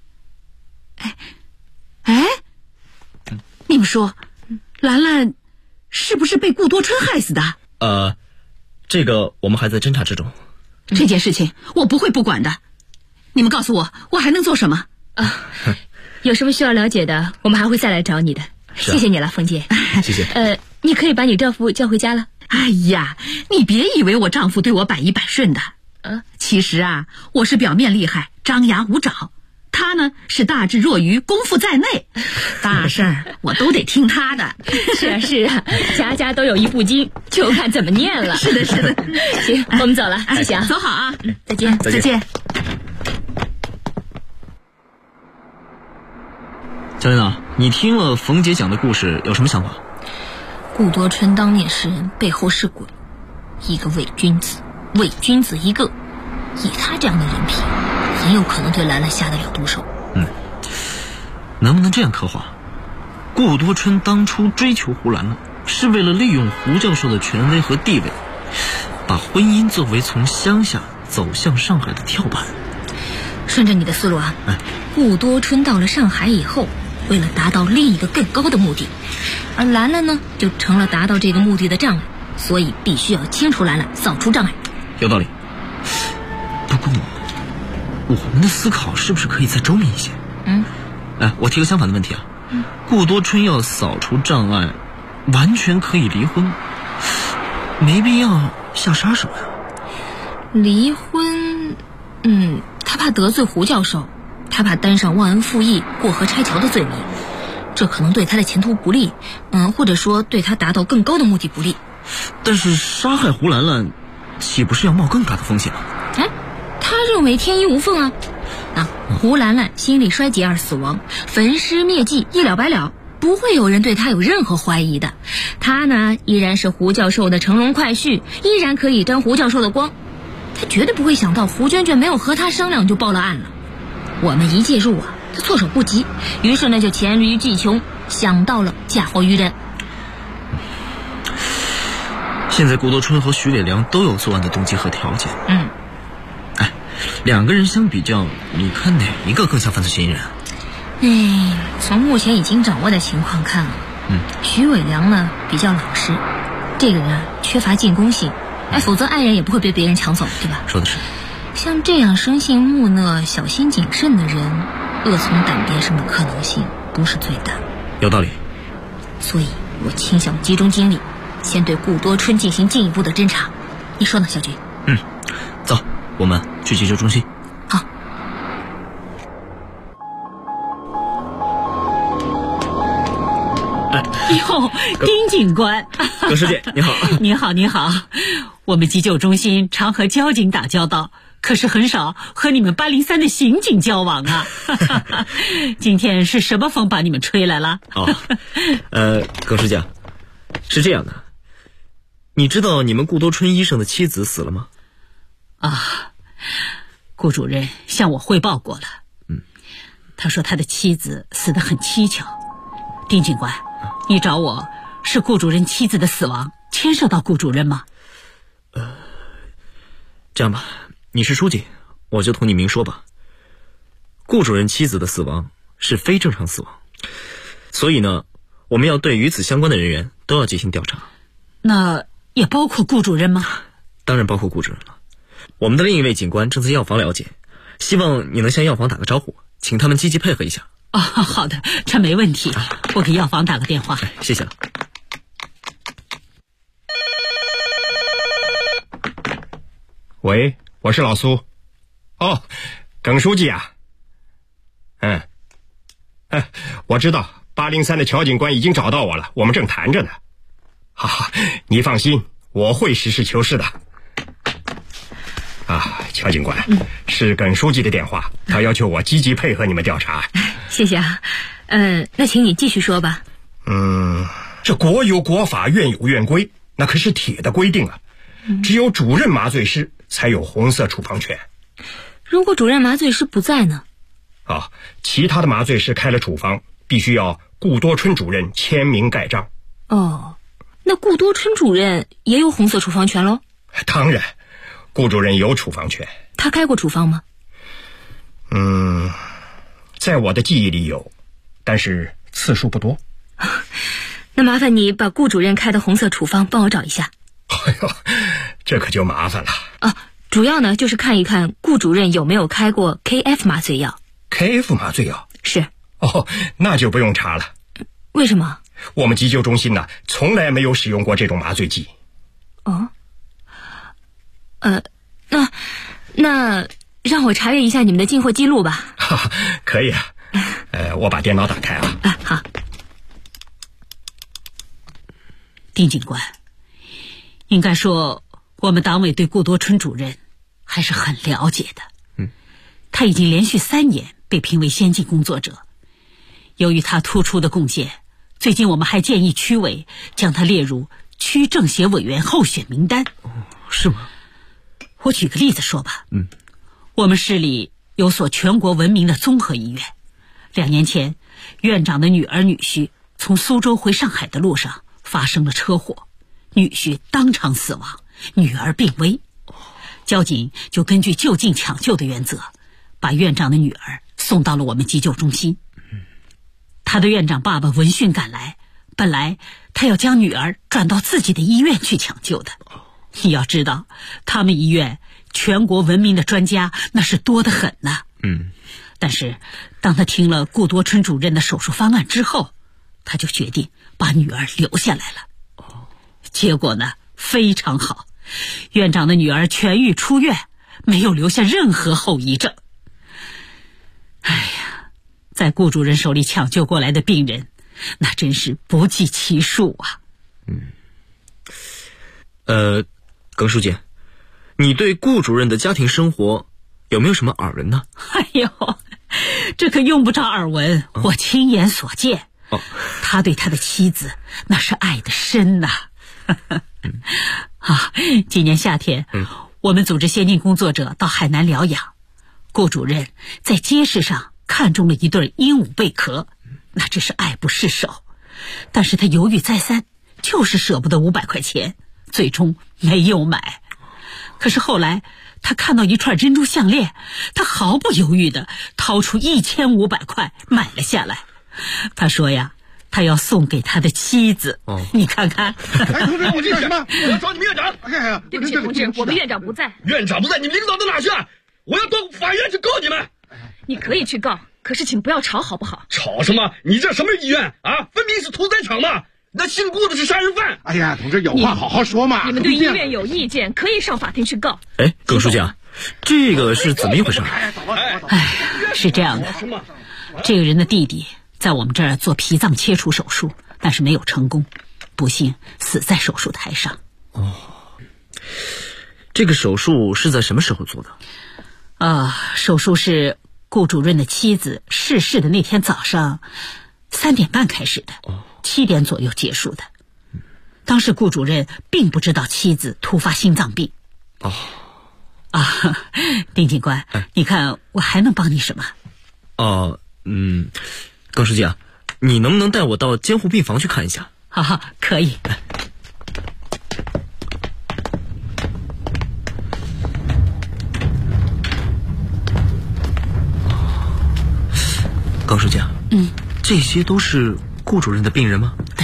你们说，兰兰是不是被顾多春害死的？ 这个我们还在侦查之中。 这件事情我不会不管的，你们告诉我，我还能做什么？ 有什么需要了解的，我们还会再来找你的。谢谢你了，冯姐。 谢谢。 你可以把你丈夫叫回家了。 哎呀，你别以为我丈夫对我百依百顺的。其实啊，我是表面厉害，张牙舞爪。他呢是大智若愚，功夫在内，大事儿我都得听他的。 是啊，家家都有一部经，就看怎么念了。 是的。 行，我们走了，谢谢啊， 走好啊， 再见。 教练啊，你听了冯姐讲的故事有什么想法？ 顾多春当面是人，背后是鬼，一个伪君子，伪君子一个。以他这样的人品，很有可能对兰兰下得了毒手。 能不能这样刻画？顾多春当初追求胡兰兰，是为了利用胡教授的权威和地位，把婚姻作为从乡下走向上海的跳板。 顺着你的思路啊，顾多春到了上海以后，为了达到另一个更高的目的，而兰兰呢，就成了达到这个目的的障碍，所以必须要清除兰兰，扫除障碍。 有道理。不过我们的思考是不是可以再周密一些？我提个相反的问题啊。顾多春要扫除障碍，完全可以离婚，没必要下杀手呀。 离婚，他怕得罪胡教授，他怕担上忘恩负义、过河拆桥的罪名，这可能对他的前途不利，或者说对他达到更高的目的不利。 但是杀害胡兰兰，岂不是要冒更大的风险吗？ 他认为天衣无缝啊！胡兰兰心力衰竭而死亡，焚尸灭迹，一了百了，不会有人对他有任何怀疑的。他呢，依然是胡教授的乘龙快婿，依然可以沾胡教授的光。他绝对不会想到胡娟娟没有和他商量就报了案了。我们一介入啊，他措手不及，于是呢就黔驴技穷，想到了嫁祸于人。 现在顾多春和徐伟良都有作案的动机和条件。两个人相比较，你看哪一个更像犯罪嫌疑人？ 从目前已经掌握的情况看啊，徐伟良呢比较老实，这个人缺乏进攻性，否则爱人也不会被别人抢走，对吧？ 说的是。 像这样生性木讷、小心谨慎的人，恶从胆边生的可能性不是最大。 有道理。 所以我倾向集中精力，先对顾多春进行进一步的侦查。你说呢，小军？ 走，我们去急救中心。 好。 哟，丁警官， 葛师姐你好。 你好，我们急救中心常和交警打交道，可是很少和你们803的刑警交往啊。今天是什么风把你们吹来了？ 葛师姐，是这样的，你知道你们顾多春医生的妻子死了吗？ 顾主任向我汇报过了。他说他的妻子死得很蹊跷。丁警官，你找我是顾主任妻子的死亡牵涉到顾主任吗？ 这样吧，你是书记，我就同你明说吧。顾主任妻子的死亡是非正常死亡，所以呢，我们要对与此相关的人员都要进行调查。 那也包括顾主任吗？ 当然包括顾主任了。我们的另一位警官正在药房了解，希望你能向药房打个招呼，请他们积极配合一下。 好的，这没问题，我给药房打个电话。 谢谢了。 喂，我是老苏。耿书记啊。我知道803的乔警官已经找到我了，我们正谈着呢。你放心，我会实事求是的。乔警官，是耿书记的电话，他要求我积极配合你们调查。 谢谢啊。那请你继续说吧。 这国有国法，院有院规，那可是铁的规定啊。只有主任麻醉师才有红色处方权。 如果主任麻醉师不在呢？ 其他的麻醉师开了处方，必须要顾多春主任签名盖章。 那顾多春主任也有红色处方权喽？ 当然，顾主任有处方权。 他开过处方吗？ 在我的记忆里有，但是次数不多。 那麻烦你把顾主任开的红色处方帮我找一下。 这可就麻烦了。 主要呢就是看一看顾主任有没有开过 KF 麻醉药。 KF 麻醉药？ 是。 哦，那就不用查了。 为什么？ 我们急救中心呢，从来没有使用过这种麻醉剂。 哦，那让我查阅一下你们的进货记录吧。 可以啊。我把电脑打开啊。 好。 丁警官，应该说我们党委对顾多春主任还是很了解的。他已经连续3年被评为先进工作者。由于他突出的贡献，最近我们还建议区委将他列入区政协委员候选名单。 是吗？ 我举个例子说吧。我们市里有所全国闻名的综合医院，2年前院长的女儿女婿从苏州回上海的路上发生了车祸，女婿当场死亡，女儿病危。交警就根据就近抢救的原则，把院长的女儿送到了我们急救中心。他的院长爸爸闻讯赶来，本来他要将女儿转到自己的医院去抢救的。你要知道，他们医院全国闻名的专家那是多得很呐。但是当他听了顾多春主任的手术方案之后，他就决定把女儿留下来了。结果呢，非常好，院长的女儿痊愈出院，没有留下任何后遗症。哎呀，在顾主任手里抢救过来的病人，那真是不计其数啊。 耿书记，你对顾主任的家庭生活有没有什么耳闻呢？ 哎呦，这可用不着耳闻，我亲眼所见。他对他的妻子那是爱得深呐。今年夏天，我们组织先进工作者到海南疗养，顾主任在街市上看中了一对鹦鹉贝壳，那真是爱不释手。但是他犹豫再三，就是舍不得500块钱，最终没有买。可是后来他看到一串珍珠项链，他毫不犹豫地掏出1500块买了下来。他说呀，他要送给他的妻子。你看看。 同志，我这是什么？我要找你们院长。 对不起，同志，我们院长不在。 院长不在，你们领导到哪去？我要到法院去告你们。 你可以去告，可是请不要吵好不好？ 吵什么？你这什么医院啊？分明是屠宰场嘛！那姓顾的是杀人犯。 哎呀，同志有话好好说嘛。 你们对医院有意见，可以上法庭去告。 耿书记啊，这个是怎么一回事？ 是这样的，这个人的弟弟在我们这儿做脾脏切除手术，但是没有成功，不幸死在手术台上。 这个手术是在什么时候做的？ 手术是顾主任的妻子逝世的那天早上3点半开始的，7点左右结束的。当时顾主任并不知道妻子突发心脏病。丁警官，你看我还能帮你什么？ 耿书记啊，你能不能带我到监护病房去看一下？ 好，可以。 耿书记啊，这些都是顾主任的病人吗？ 对。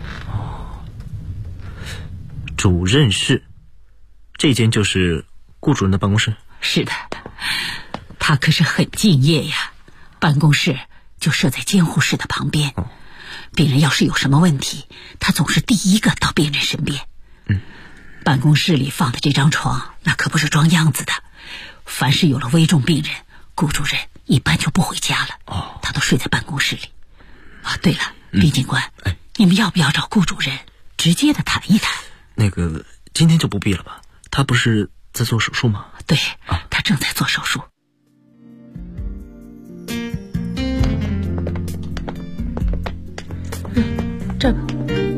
主任室，这间就是顾主任的办公室？ 是的，他可是很敬业呀，办公室就设在监护室的旁边。病人要是有什么问题，他总是第一个到病人身边。办公室里放的这张床，那可不是装样子的。凡是有了危重病人，顾主任一般就不回家了，他都睡在办公室里。对了，丁警官，你们要不要找顾主任直接的谈一谈？ 那个今天就不必了吧？他不是在做手术吗？ 对，他正在做手术。 这吧。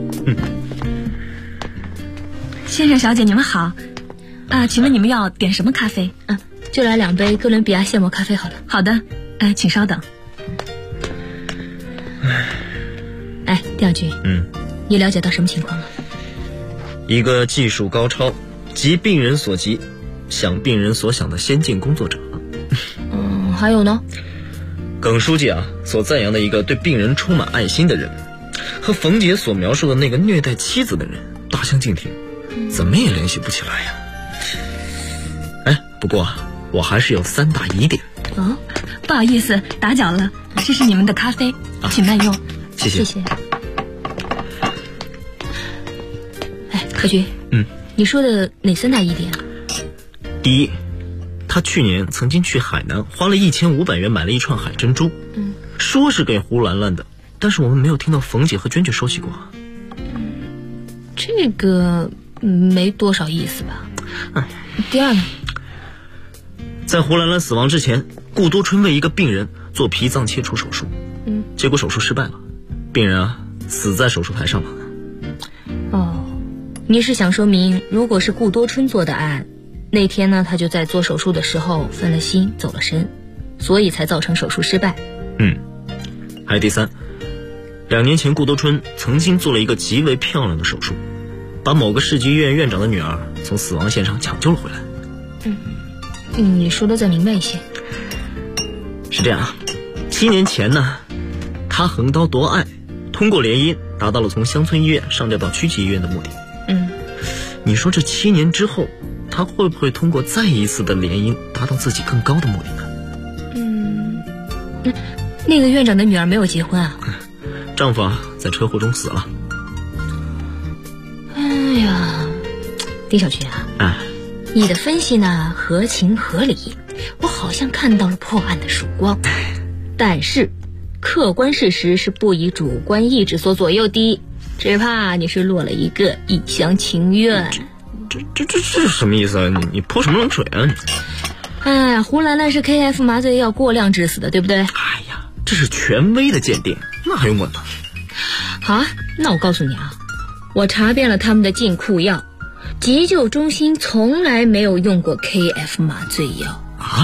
先生小姐你们好，请问你们要点什么咖啡？ 就来2杯哥伦比亚现磨咖啡好了。 好的，请稍等。 调局，你了解到什么情况了？ 一个技术高超、急病人所急、想病人所想的先进工作者。 还有呢？ 耿书记啊，所赞扬的一个对病人充满爱心的人，和冯姐所描述的那个虐待妻子的人大相径庭，怎么也联系不起来呀。不过我还是有3大疑点。 哦，不好意思，打搅了，这是你们的咖啡，请慢用。 谢谢。 谢谢。哎，何局，你说的哪3大疑点？ 第一，他去年曾经去海南花了1500元买了一串海珍珠，说是给胡兰兰的，但是我们没有听到冯姐和娟娟说起过。 这个没多少意思吧。第二呢？ 在胡兰兰死亡之前，顾多春为一个病人做脾脏切除手术，结果手术失败了，病人死在手术台上了。 哦，你是想说明，如果是顾多春做的案，那天呢他就在做手术的时候分了心走了神，所以才造成手术失败。 还有第三，2年前顾多春曾经做了一个极为漂亮的手术，把某个市级医院院长的女儿从死亡线上抢救了回来。 你说的再明白一些。 是这样，7年前呢，他横刀夺爱，通过联姻达到了从乡村医院上调到区级医院的目的。你说这7年之后，他会不会通过再一次的联姻达到自己更高的目的呢？那个院长的女儿没有结婚啊？ 丈夫在车祸中死了。 哎呀，丁小菊你的分析呢合情合理，我好像看到了破案的曙光。但是客观事实是不以主观意志所左右的，只怕你是落了一个一厢情愿。 这是什么意思啊？你泼什么冷水啊你？ 胡兰兰是 KF 麻醉药过量致死的，对不对？ 这是权威的鉴定，那还用问吗？ 好，那我告诉你我查遍了他们的进库药，急救中心从来没有用过 KF 麻醉药。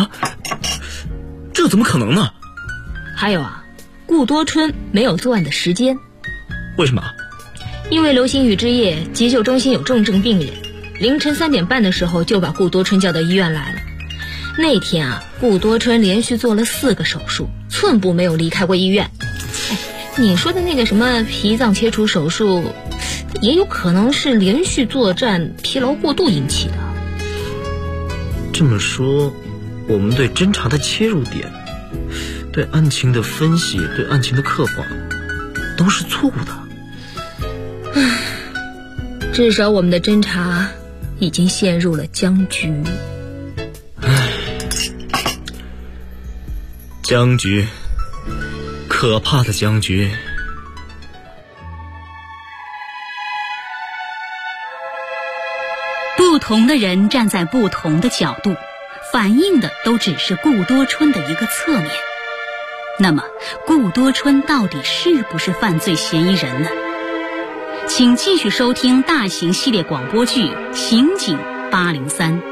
这怎么可能呢？ 还有顾多春没有作案的时间。 为什么？ 因为流星雨之夜急救中心有重症病人，凌晨3点半的时候就把顾多春叫到医院来了。那天顾多春连续做了4个手术，寸步没有离开过医院。你说的那个什么脾脏切除手术，也有可能是连续作战疲劳过度引起的。 这么说，我们对侦查的切入点，对案情的分析，对案情的刻画，都是错误的。 至少我们的侦查已经陷入了僵局。 僵局，可怕的僵局。 不同的人站在不同的角度，反映的都只是顾多春的一个侧面。那么，顾多春到底是不是犯罪嫌疑人呢？请继续收听大型系列广播剧《刑警803》。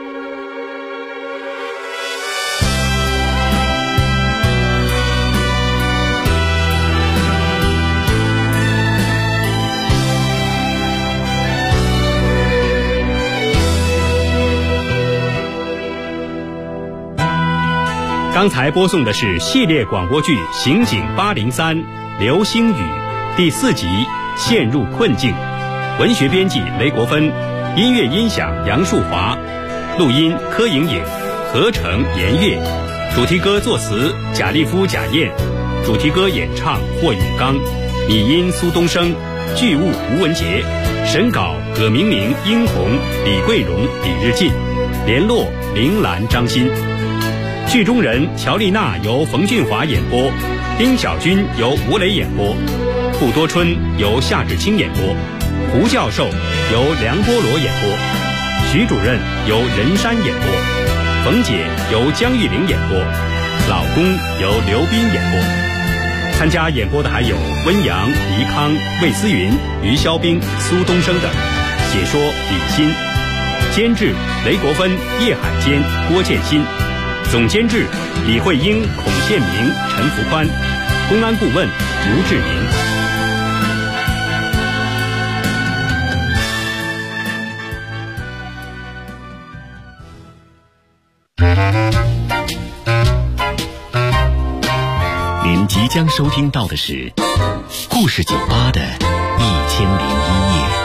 刚才播送的是系列广播剧《刑警803》流星雨第4集陷入困境，文学编辑雷国芬，音乐音响杨树华，录音柯莹莹，合成严月，主题歌作词贾立夫贾燕，主题歌演唱霍永刚，拟音苏东升，剧务吴文杰，审稿葛明明、殷红、李桂荣、李日进，联络铃兰、张欣。剧中人乔丽娜由冯俊华演播，丁小军由吴磊演播，顾多春由夏志清演播，胡教授由梁波罗演播，徐主任由任山演播，冯姐由江玉玲演播，老公由刘斌演播。参加演播的还有温阳、黎康、魏思云、于肖冰、苏东升等，解说李欣，监制雷国芬、叶海坚、郭建新，总监制李慧英、孔宪明、陈福宽，公安顾问吴志明。 您即将收听到的是故事酒吧的1001夜。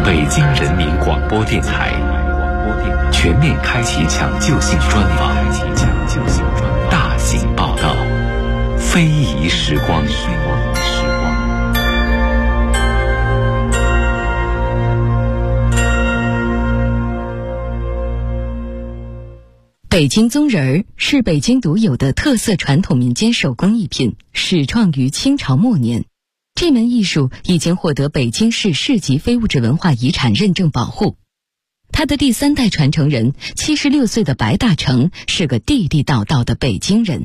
北京人民广播电台全面开启抢救性专访，大型报道，非遗时光。 北京宗人儿是北京独有的特色传统民间手工艺品，始创于清朝末年。这门艺术已经获得北京市市级非物质文化遗产认证保护。他的第3代传承人76岁的白大成是个地地道道的北京人。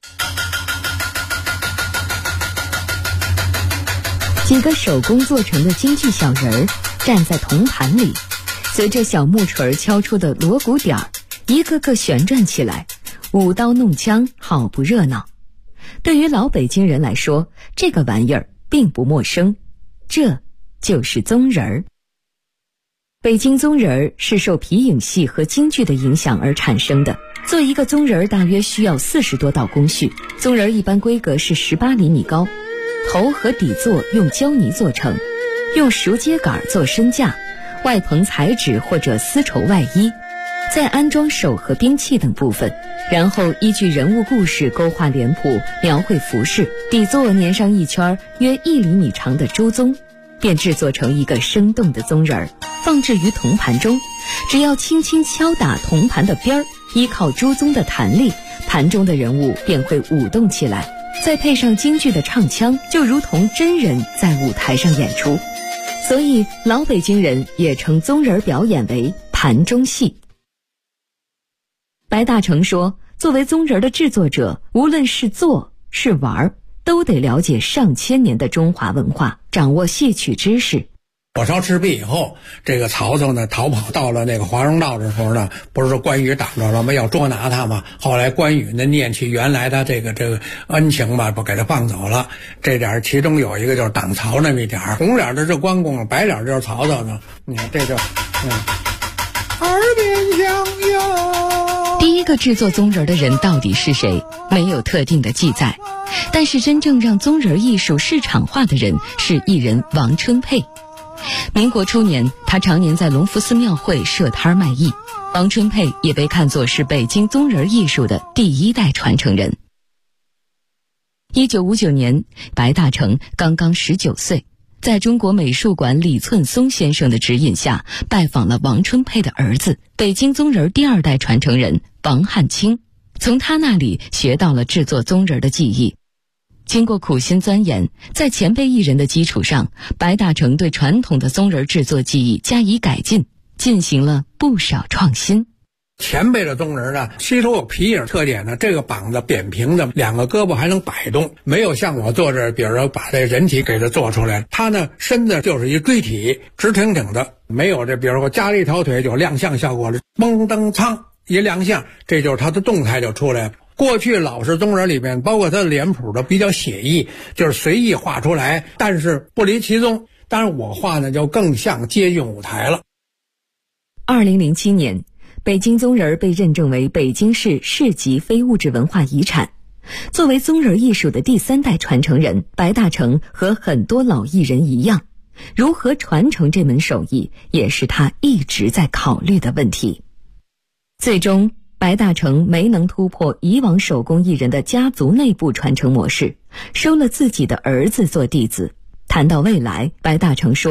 几个手工做成的京剧小人儿站在铜盘里，随着小木锤敲出的锣鼓点儿，一个个旋转起来，舞刀弄枪，好不热闹。对于老北京人来说，这个玩意儿并不陌生，这就是宗人儿。北京宗人儿是受皮影戏和京剧的影响而产生的。做一个宗人儿大约需要40多道工序，宗人儿一般规格是18厘米高，头和底座用胶泥做成，用熟秸秆做身架，外棚彩纸或者丝绸外衣，再安装手和兵器等部分，然后依据人物故事勾画脸谱，描绘服饰，底座粘上一圈约1厘米长的朱宗，便制作成一个生动的宗人儿，放置于铜盘中。只要轻轻敲打铜盘的边儿，依靠朱宗的弹力，盘中的人物便会舞动起来，再配上京剧的唱腔，就如同真人在舞台上演出。所以老北京人也称宗人表演为盘中戏。白大成说，作为宗人的制作者，无论是做是玩，都得了解上千年的中华文化，掌握戏曲知识。 火烧赤壁以后，这个曹操呢逃跑到了那个华容道的时候呢，不是说关羽挡着了吗？要捉拿他嘛。后来关羽呢念起原来的这个恩情吧，不给他放走了。这点其中有一个就是挡曹那么一点，红脸的是关公，白脸就是曹操呢。你看这就耳边响哟。 第一个制作宗人的人到底是谁？没有特定的记载。但是真正让宗人艺术市场化的人是艺人王春佩。民国初年，他常年在隆福寺庙会设摊卖艺。王春佩也被看作是北京宗人艺术的第1代传承人。1959年，白大成刚刚19岁，在中国美术馆李寸松先生的指引下，拜访了王春佩的儿子，北京宗人第2代传承人王汉卿，从他那里学到了制作宗人的技艺。经过苦心钻研，在前辈艺人的基础上，白大成对传统的宗人制作技艺加以改进，进行了不少创新。 前辈的宗人呢，吸收有皮影特点呢，这个膀子扁平的，2个胳膊还能摆动，没有像我做这，比如说把这人体给它做出来，他呢身子就是一锥体，直挺挺的，没有这比如说加了一条腿有亮相效果了，嘣噔苍一亮相，这就是他的动态就出来了。过去老式宗人里面，包括他的脸谱都比较写意，就是随意画出来，但是不离其宗。当然我画呢就更像接近舞台了。 2007年，北京宗人被认证为北京市市级非物质文化遗产。作为宗人艺术的第3代传承人，白大成和很多老艺人一样，如何传承这门手艺，也是他一直在考虑的问题。最终白大成没能突破以往手工艺人的家族内部传承模式，收了自己的儿子做弟子。谈到未来，白大成说，